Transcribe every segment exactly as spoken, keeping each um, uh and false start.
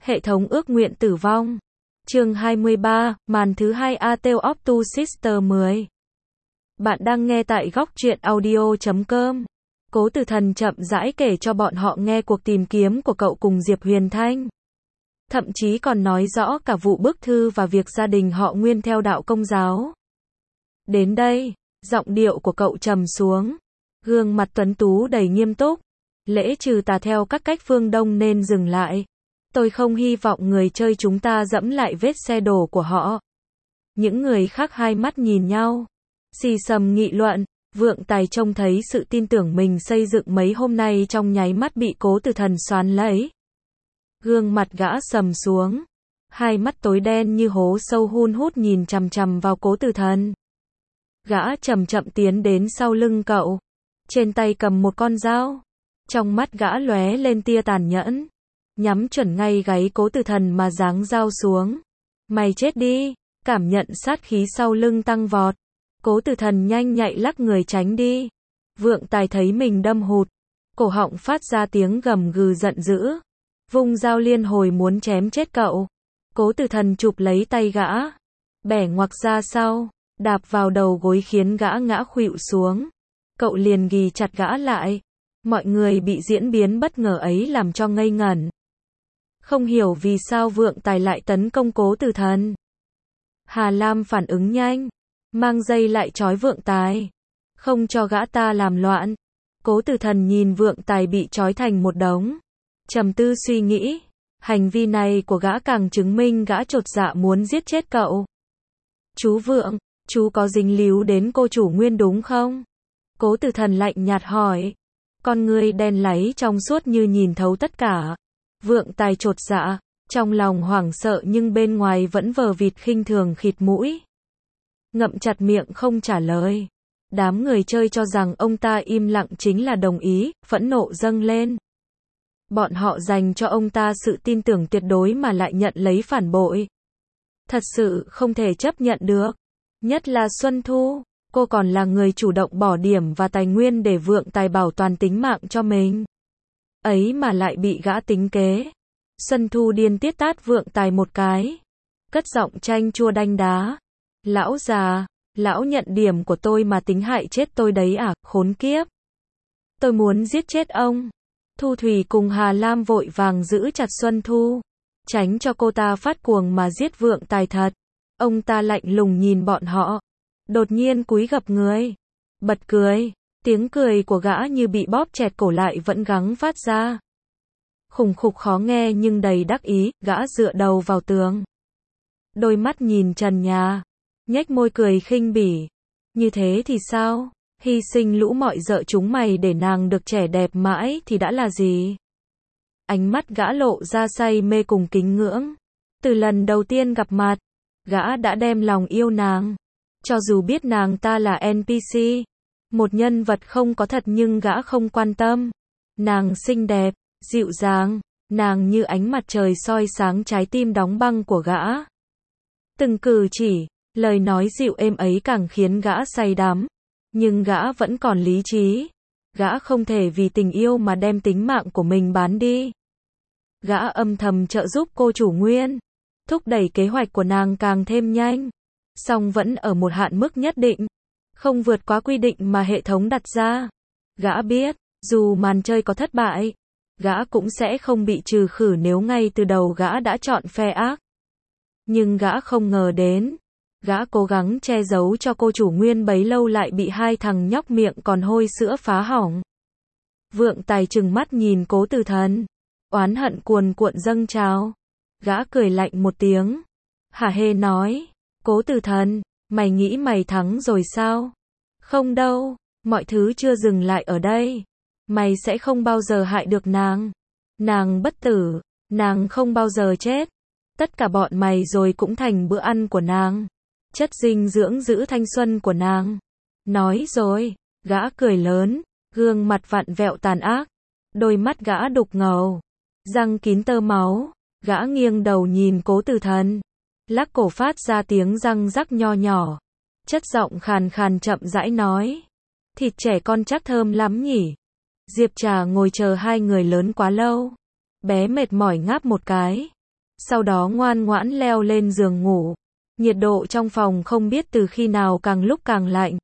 Hệ thống ước nguyện tử vong. Chương hai mươi ba, màn thứ hai A Tale of Two Sisters mười. Bạn đang nghe tại góc truyện audio chấm com. Cố Tử Thần chậm rãi kể cho bọn họ nghe cuộc tìm kiếm của cậu cùng Diệp Huyền Thanh. Thậm chí còn nói rõ cả vụ bức thư và việc gia đình họ nguyên theo đạo Công giáo. Đến đây, giọng điệu của cậu trầm xuống. Gương mặt tuấn tú đầy nghiêm túc. Lễ trừ tà theo các cách phương Đông nên dừng lại. Tôi không hy vọng người chơi chúng ta dẫm lại vết xe đổ của họ. Những người khác hai mắt nhìn nhau. Xì xầm nghị luận. Vượng Tài trông thấy sự tin tưởng mình xây dựng mấy hôm nay trong nháy mắt bị Cố Tử Thần xoắn lấy. Gương mặt gã sầm xuống. Hai mắt tối đen như hố sâu hun hút nhìn chằm chằm vào Cố Tử Thần. Gã chậm chậm tiến đến sau lưng cậu. Trên tay cầm một con dao. Trong mắt gã lóe lên tia tàn nhẫn. Nhắm chuẩn ngay gáy Cố Tử Thần mà giáng dao xuống. Mày chết đi. Cảm nhận sát khí sau lưng tăng vọt. Cố Tử Thần nhanh nhạy lắc người tránh đi. Vượng Tài thấy mình đâm hụt. Cổ họng phát ra tiếng gầm gừ giận dữ. Vung dao liên hồi muốn chém chết cậu. Cố Tử Thần chụp lấy tay gã. Bẻ ngoặc ra sau. Đạp vào đầu gối khiến gã ngã khuỵu xuống. Cậu liền ghì chặt gã lại. Mọi người bị diễn biến bất ngờ ấy làm cho ngây ngẩn. Không hiểu vì sao Vượng Tài lại tấn công Cố Tử Thần. Hà Lam phản ứng nhanh. Mang dây lại trói Vượng Tài. Không cho gã ta làm loạn. Cố Tử Thần nhìn Vượng Tài bị trói thành một đống. Trầm tư suy nghĩ. Hành vi này của gã càng chứng minh gã chột dạ muốn giết chết cậu. Chú Vượng, chú có dính líu đến cô chủ Nguyên đúng không? Cố Tử Thần lạnh nhạt hỏi. Con ngươi đen láy trong suốt như nhìn thấu tất cả. Vượng Tài chột dạ, trong lòng hoảng sợ nhưng bên ngoài vẫn vờ vịt khinh thường khịt mũi. Ngậm chặt miệng không trả lời. Đám người chơi cho rằng ông ta im lặng chính là đồng ý, phẫn nộ dâng lên. Bọn họ dành cho ông ta sự tin tưởng tuyệt đối mà lại nhận lấy phản bội. Thật sự không thể chấp nhận được. Nhất là Xuân Thu, cô còn là người chủ động bỏ điểm và tài nguyên để Vượng Tài bảo toàn tính mạng cho mình. Ấy mà lại bị gã tính kế. Xuân Thu điên tiết tát Vượng Tài một cái. Cất giọng chanh chua đanh đá. Lão già, lão nhận điểm của tôi mà tính hại chết tôi đấy à, khốn kiếp. Tôi muốn giết chết ông. Thu Thủy cùng Hà Lam vội vàng giữ chặt Xuân Thu. Tránh cho cô ta phát cuồng mà giết Vượng Tài thật. Ông ta lạnh lùng nhìn bọn họ. Đột nhiên cúi gập người. Bật cười. Tiếng cười của gã như bị bóp chẹt cổ lại vẫn gắng phát ra. Khủng khục khó nghe nhưng đầy đắc ý, gã dựa đầu vào tường. Đôi mắt nhìn trần nhà. Nhếch môi cười khinh bỉ. Như thế thì sao? Hy sinh lũ mọi dợ chúng mày để nàng được trẻ đẹp mãi thì đã là gì? Ánh mắt gã lộ ra say mê cùng kính ngưỡng. Từ lần đầu tiên gặp mặt, gã đã đem lòng yêu nàng. Cho dù biết nàng ta là en pê xê, một nhân vật không có thật nhưng gã không quan tâm. Nàng xinh đẹp, dịu dàng, nàng như ánh mặt trời soi sáng trái tim đóng băng của gã. Từng cử chỉ, lời nói dịu êm ấy càng khiến gã say đắm. Nhưng gã vẫn còn lý trí. Gã không thể vì tình yêu mà đem tính mạng của mình bán đi. Gã âm thầm trợ giúp cô chủ Nguyên. Thúc đẩy kế hoạch của nàng càng thêm nhanh. Song vẫn ở một hạn mức nhất định. Không vượt quá quy định mà hệ thống đặt ra. Gã biết, dù màn chơi có thất bại, gã cũng sẽ không bị trừ khử nếu ngay từ đầu gã đã chọn phe ác. Nhưng gã không ngờ đến. Gã cố gắng che giấu cho cô chủ Nguyên bấy lâu lại bị hai thằng nhóc miệng còn hôi sữa phá hỏng. Vượng Tài trừng mắt nhìn Cố Tử Thần. Oán hận cuồn cuộn dâng trào. Gã cười lạnh một tiếng. Hả hê nói. Cố Tử Thần, mày nghĩ mày thắng rồi sao? Không đâu, mọi thứ chưa dừng lại ở đây. Mày sẽ không bao giờ hại được nàng. Nàng bất tử, nàng không bao giờ chết. Tất cả bọn mày rồi cũng thành bữa ăn của nàng. Chất dinh dưỡng giữ thanh xuân của nàng. Nói rồi, gã cười lớn, gương mặt vặn vẹo tàn ác. Đôi mắt gã đục ngầu, răng kín tơ máu. Gã nghiêng đầu nhìn Cố Tử Thần. Lắc cổ phát ra tiếng răng rắc nho nhỏ. Chất giọng khàn khàn chậm rãi nói. Thịt trẻ con chắc thơm lắm nhỉ. Diệp Trà ngồi chờ hai người lớn quá lâu. Bé mệt mỏi ngáp một cái. sau đó ngoan ngoãn leo lên giường ngủ. Nhiệt độ trong phòng không biết từ khi nào càng lúc càng lạnh.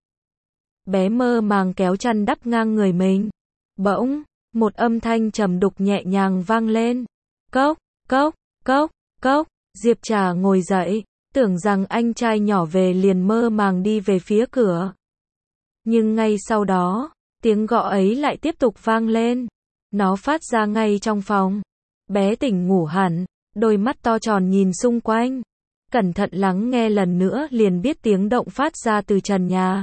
Bé mơ màng kéo chăn đắp ngang người mình. Bỗng, một âm thanh trầm đục nhẹ nhàng vang lên. Cốc, cốc, cốc, cốc. Diệp Trà ngồi dậy, tưởng rằng anh trai nhỏ về liền mơ màng đi về phía cửa. Nhưng ngay sau đó, tiếng gõ ấy lại tiếp tục vang lên. Nó phát ra ngay trong phòng. Bé tỉnh ngủ hẳn, đôi mắt to tròn nhìn xung quanh. Cẩn thận lắng nghe lần nữa liền biết tiếng động phát ra từ trần nhà.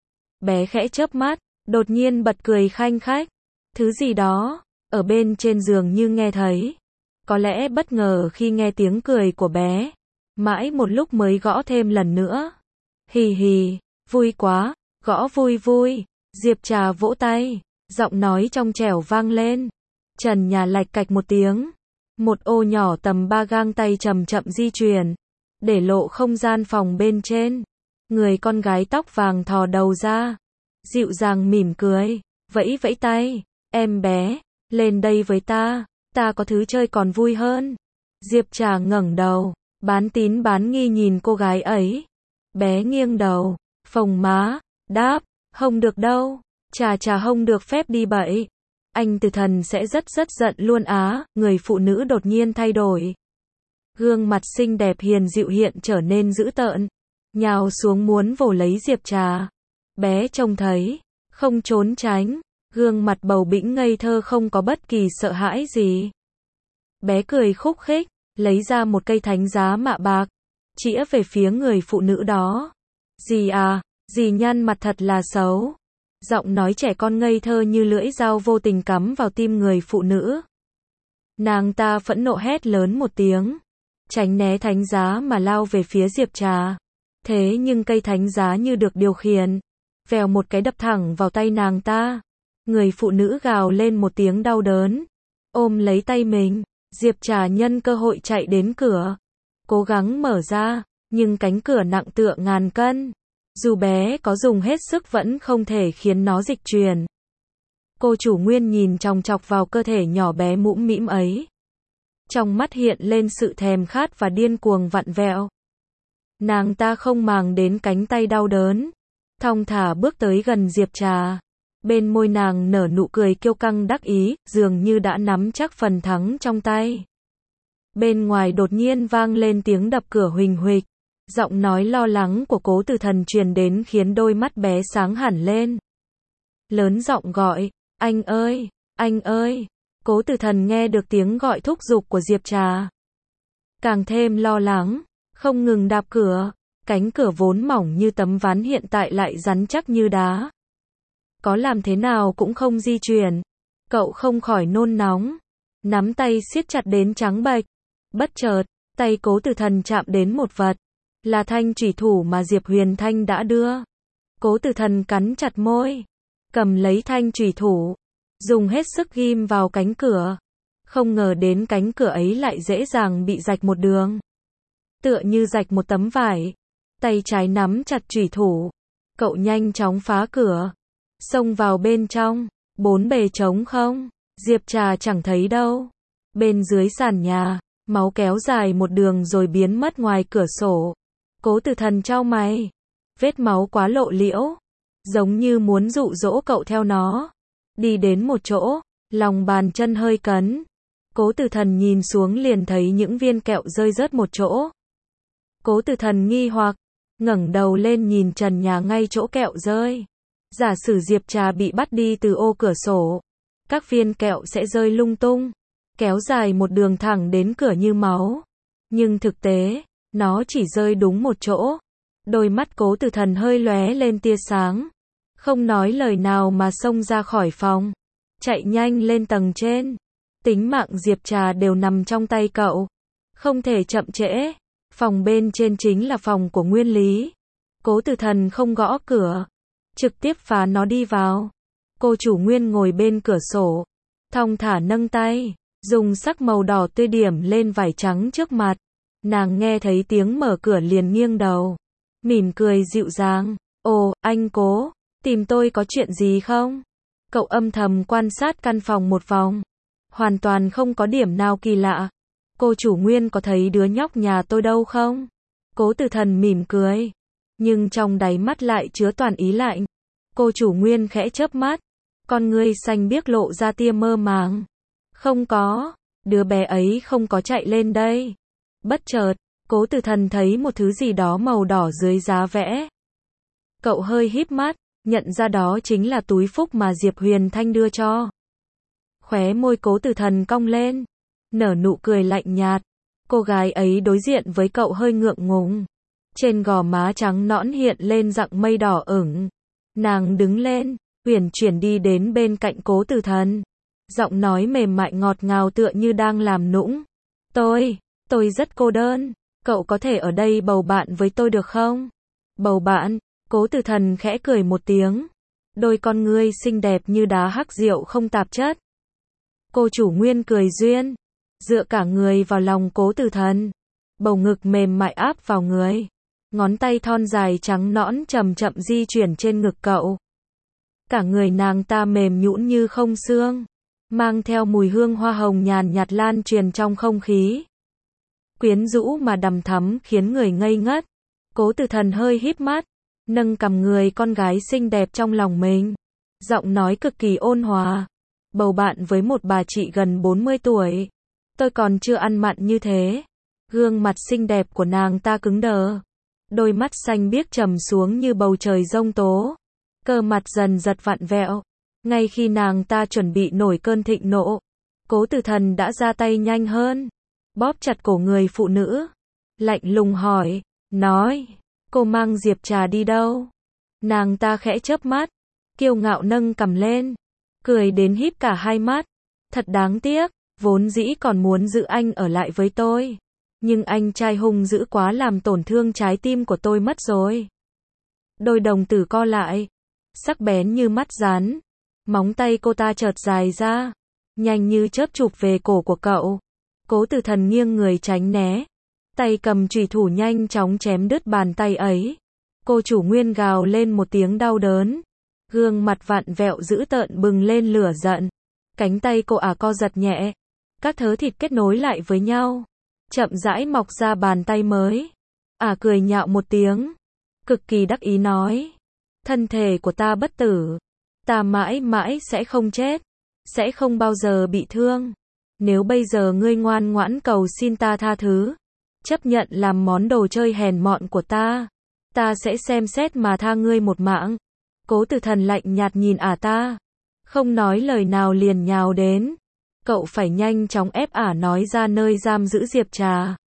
Bé khẽ chớp mắt, đột nhiên bật cười khanh khách. Thứ gì đó, ở bên trên giường như nghe thấy. Có lẽ bất ngờ khi nghe tiếng cười của bé. Mãi một lúc mới gõ thêm lần nữa. Hì hì, vui quá, gõ vui vui. Diệp Trà vỗ tay, giọng nói trong trẻo vang lên. Trần nhà lạch cạch một tiếng. Một ô nhỏ tầm ba gang tay chậm chậm di chuyển, để lộ không gian phòng bên trên. Người con gái tóc vàng thò đầu ra, dịu dàng mỉm cười, vẫy vẫy tay. Em bé, lên đây với ta, ta có thứ chơi còn vui hơn. Diệp Trà ngẩng đầu, bán tín bán nghi nhìn cô gái ấy. Bé nghiêng đầu, phồng má, đáp, không được đâu, Trà Trà không được phép đi bậy. Anh Từ Thần sẽ rất rất giận luôn á. Người phụ nữ đột nhiên thay đổi. Gương mặt xinh đẹp hiền dịu hiện trở nên dữ tợn, nhào xuống muốn vồ lấy Diệp Trà. Bé trông thấy, không trốn tránh, gương mặt bầu bĩnh ngây thơ không có bất kỳ sợ hãi gì. Bé cười khúc khích, lấy ra một cây thánh giá mạ bạc, chĩa về phía người phụ nữ đó. Dì à, dì nhăn mặt thật là xấu. Giọng nói trẻ con ngây thơ như lưỡi dao vô tình cắm vào tim người phụ nữ. Nàng ta phẫn nộ hét lớn một tiếng, tránh né thánh giá mà lao về phía Diệp Trà. Thế nhưng cây thánh giá như được điều khiển, vèo một cái đập thẳng vào tay nàng ta. Người phụ nữ gào lên một tiếng đau đớn, ôm lấy tay mình. Diệp Trà nhân cơ hội chạy đến cửa, cố gắng mở ra, nhưng cánh cửa nặng tựa ngàn cân. Dù bé có dùng hết sức vẫn không thể khiến nó dịch chuyển. Cô chủ Nguyên nhìn chòng chọc vào cơ thể nhỏ bé mũm mĩm ấy. Trong mắt hiện lên sự thèm khát và điên cuồng vặn vẹo. Nàng ta không màng đến cánh tay đau đớn, thong thả bước tới gần Diệp Trà. Bên môi nàng nở nụ cười kiêu căng đắc ý, dường như đã nắm chắc phần thắng trong tay. Bên ngoài đột nhiên vang lên tiếng đập cửa huỳnh huỵch. Giọng nói lo lắng của Cố Từ Thần truyền đến khiến đôi mắt bé sáng hẳn lên. Lớn giọng gọi, anh ơi, anh ơi. Cố Từ Thần nghe được tiếng gọi thúc giục của Diệp Trà, càng thêm lo lắng, không ngừng đạp cửa. Cánh cửa vốn mỏng như tấm ván hiện tại lại rắn chắc như đá. Có làm thế nào cũng không di chuyển. Cậu không khỏi nôn nóng, nắm tay siết chặt đến trắng bệch. Bất chợt, tay Cố Từ Thần chạm đến một vật. Là thanh chủy thủ mà Diệp Huyền Thanh đã đưa. Cố Từ Thần cắn chặt môi, cầm lấy thanh chủy thủ, dùng hết sức ghim vào cánh cửa. Không ngờ đến cánh cửa ấy lại dễ dàng bị rạch một đường, tựa như rạch một tấm vải. Tay trái nắm chặt chủy thủ, cậu nhanh chóng phá cửa, xông vào bên trong. Bốn bề trống không, Diệp Trà chẳng thấy đâu. Bên dưới sàn nhà, máu kéo dài một đường rồi biến mất ngoài cửa sổ. Cố Từ Thần chau mày, vết máu quá lộ liễu, giống như muốn dụ dỗ cậu theo nó. Đi đến một chỗ, lòng bàn chân hơi cấn. Cố Từ Thần nhìn xuống liền thấy những viên kẹo rơi rớt một chỗ. Cố Từ Thần nghi hoặc, ngẩng đầu lên nhìn trần nhà ngay chỗ kẹo rơi. Giả sử Diệp Trà bị bắt đi từ ô cửa sổ, các viên kẹo sẽ rơi lung tung, kéo dài một đường thẳng đến cửa như máu. Nhưng thực tế, nó chỉ rơi đúng một chỗ. Đôi mắt Cố Từ Thần hơi lóe lên tia sáng, không nói lời nào mà xông ra khỏi phòng, chạy nhanh lên tầng trên. Tính mạng Diệp Trà đều nằm trong tay cậu, không thể chậm trễ. Phòng bên trên chính là phòng của Nguyên Lý. Cố Từ Thần không gõ cửa, trực tiếp phá nó đi vào. Cô chủ Nguyên ngồi bên cửa sổ, thong thả nâng tay, dùng sắc màu đỏ tươi điểm lên vải trắng trước mặt. Nàng nghe thấy tiếng mở cửa liền nghiêng đầu, mỉm cười dịu dàng. Ồ, anh Cố, tìm tôi có chuyện gì không? Cậu âm thầm quan sát căn phòng một vòng, hoàn toàn không có điểm nào kỳ lạ. Cô chủ Nguyên có thấy đứa nhóc nhà tôi đâu không? Cố Tử Thần mỉm cười, nhưng trong đáy mắt lại chứa toàn ý lạnh. Cô chủ Nguyên khẽ chớp mắt, con ngươi xanh biếc lộ ra tia mơ màng. Không có, đứa bé ấy không có chạy lên đây. Bất chợt, Cố Tử Thần thấy một thứ gì đó màu đỏ dưới giá vẽ. Cậu hơi híp mắt, nhận ra đó chính là túi phúc mà Diệp Huyền Thanh đưa cho. Khóe môi Cố Tử Thần cong lên, nở nụ cười lạnh nhạt. Cô gái ấy đối diện với cậu hơi ngượng ngùng. Trên gò má trắng nõn hiện lên dạng mây đỏ ửng. Nàng đứng lên, uyển chuyển đi đến bên cạnh Cố Tử Thần. Giọng nói mềm mại ngọt ngào tựa như đang làm nũng. Tôi, tôi rất cô đơn. Cậu có thể ở đây bầu bạn với tôi được không? Bầu bạn? Cố Tử Thần khẽ cười một tiếng. Đôi con ngươi xinh đẹp như đá hắc rượu không tạp chất. Cô chủ Nguyên cười duyên, dựa cả người vào lòng Cố Tử Thần. Bầu ngực mềm mại áp vào người. Ngón tay thon dài trắng nõn chậm chậm di chuyển trên ngực cậu. Cả người nàng ta mềm nhũn như không xương, mang theo mùi hương hoa hồng nhàn nhạt lan truyền trong không khí. Quyến rũ mà đằm thắm khiến người ngây ngất. Cố Tử Thần hơi híp mắt, nâng cầm người con gái xinh đẹp trong lòng mình. Giọng nói cực kỳ ôn hòa. Bầu bạn với một bà chị gần bốn mươi tuổi. Tôi còn chưa ăn mặn như thế. Gương mặt xinh đẹp của nàng ta cứng đờ. Đôi mắt xanh biếc trầm xuống như bầu trời giông tố. Cơ mặt dần giật vặn vẹo. Ngay khi nàng ta chuẩn bị nổi cơn thịnh nộ, Cố Tử Thần đã ra tay nhanh hơn. Bóp chặt cổ người phụ nữ. Lạnh lùng hỏi, nói, cô mang Diệp Trà đi đâu? Nàng ta khẽ chớp mắt, kiêu ngạo nâng cằm lên, cười đến híp cả hai mắt. Thật đáng tiếc, vốn dĩ còn muốn giữ anh ở lại với tôi. Nhưng anh trai hung dữ quá làm tổn thương trái tim của tôi mất rồi. Đôi đồng tử co lại, sắc bén như mắt rắn. Móng tay cô ta chợt dài ra, nhanh như chớp chụp về cổ của cậu. Cố Tử Thần nghiêng người tránh né, tay cầm chùy thủ nhanh chóng chém đứt bàn tay ấy. Cô chủ Nguyên gào lên một tiếng đau đớn, gương mặt vặn vẹo dữ tợn bừng lên lửa giận. Cánh tay cô ả co giật nhẹ, các thớ thịt kết nối lại với nhau, chậm rãi mọc ra bàn tay mới. Ả cười nhạo một tiếng, cực kỳ đắc ý nói, thân thể của ta bất tử, ta mãi mãi sẽ không chết, sẽ không bao giờ bị thương. Nếu bây giờ ngươi ngoan ngoãn cầu xin ta tha thứ, chấp nhận làm món đồ chơi hèn mọn của ta, ta sẽ xem xét mà tha ngươi một mạng. Cố Tử Thần lạnh nhạt nhìn ả ta, không nói lời nào liền nhào đến. Cậu phải nhanh chóng ép ả nói ra nơi giam giữ Diệp Trà.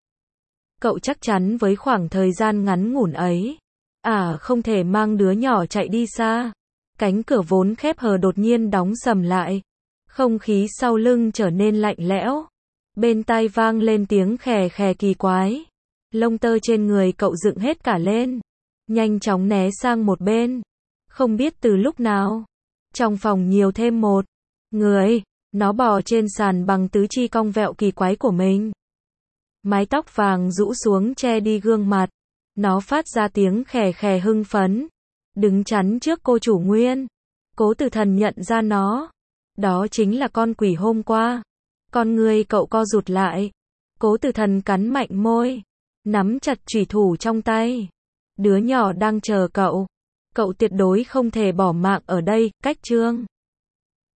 Cậu chắc chắn với khoảng thời gian ngắn ngủn ấy, ả không thể mang đứa nhỏ chạy đi xa. Cánh cửa vốn khép hờ đột nhiên đóng sầm lại. Không khí sau lưng trở nên lạnh lẽo. Bên tai vang lên tiếng khè khè kỳ quái. Lông tơ trên người cậu dựng hết cả lên, nhanh chóng né sang một bên. Không biết từ lúc nào, trong phòng nhiều thêm một người. Nó bò trên sàn bằng tứ chi cong vẹo kỳ quái của mình. Mái tóc vàng rũ xuống che đi gương mặt. Nó phát ra tiếng khè khè hưng phấn, đứng chắn trước cô chủ Nguyên. Cố Tử Thần nhận ra nó. Đó chính là con quỷ hôm qua. Con người cậu co rụt lại. Cố Tử Thần cắn mạnh môi, nắm chặt chùy thủ trong tay. Đứa nhỏ đang chờ cậu. Cậu tuyệt đối không thể bỏ mạng ở đây. Cách chương